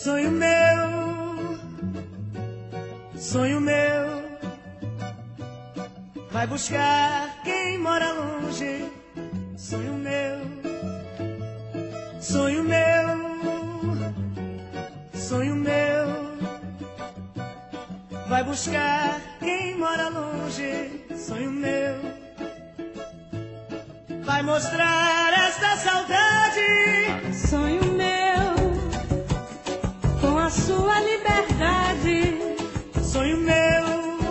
Sonho meu, vai buscar quem mora longe. Sonho meu, sonho meu, sonho meu, vai buscar quem mora longe. Sonho meu, vai mostrar esta saudade. Sonho meu, com a sua liberdade. Sonho meu,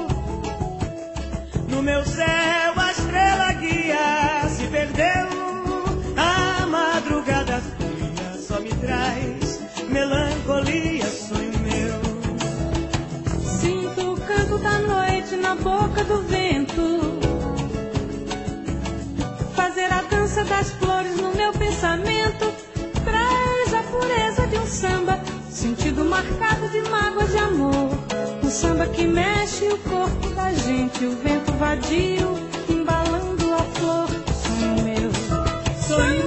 no meu céu a estrela guia se perdeu. A madrugada fria só me traz melancolia. Sonho meu, Sinto o canto da noite na boca do vento, fazer a dança das flores no meu pensamento. Traz a pureza de um samba, sentido marcado de mágoas de amor. O samba que mexe o corpo da gente, o vento vadio embalando a flor. Sonho meu, sonho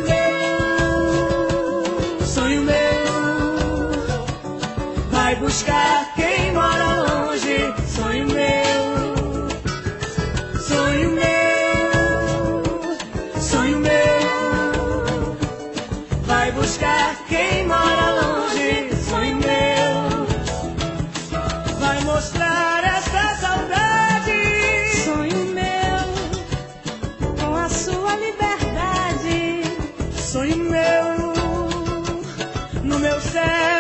meu, sonho meu, vai buscar quem mora longe. Sonho meu, sonho meu, sonho meu, vai buscar quem mora longe. Sonho meu, vai mostrar esta saudade. sonho meu, com a sua liberdade. Sonho meu, no meu céu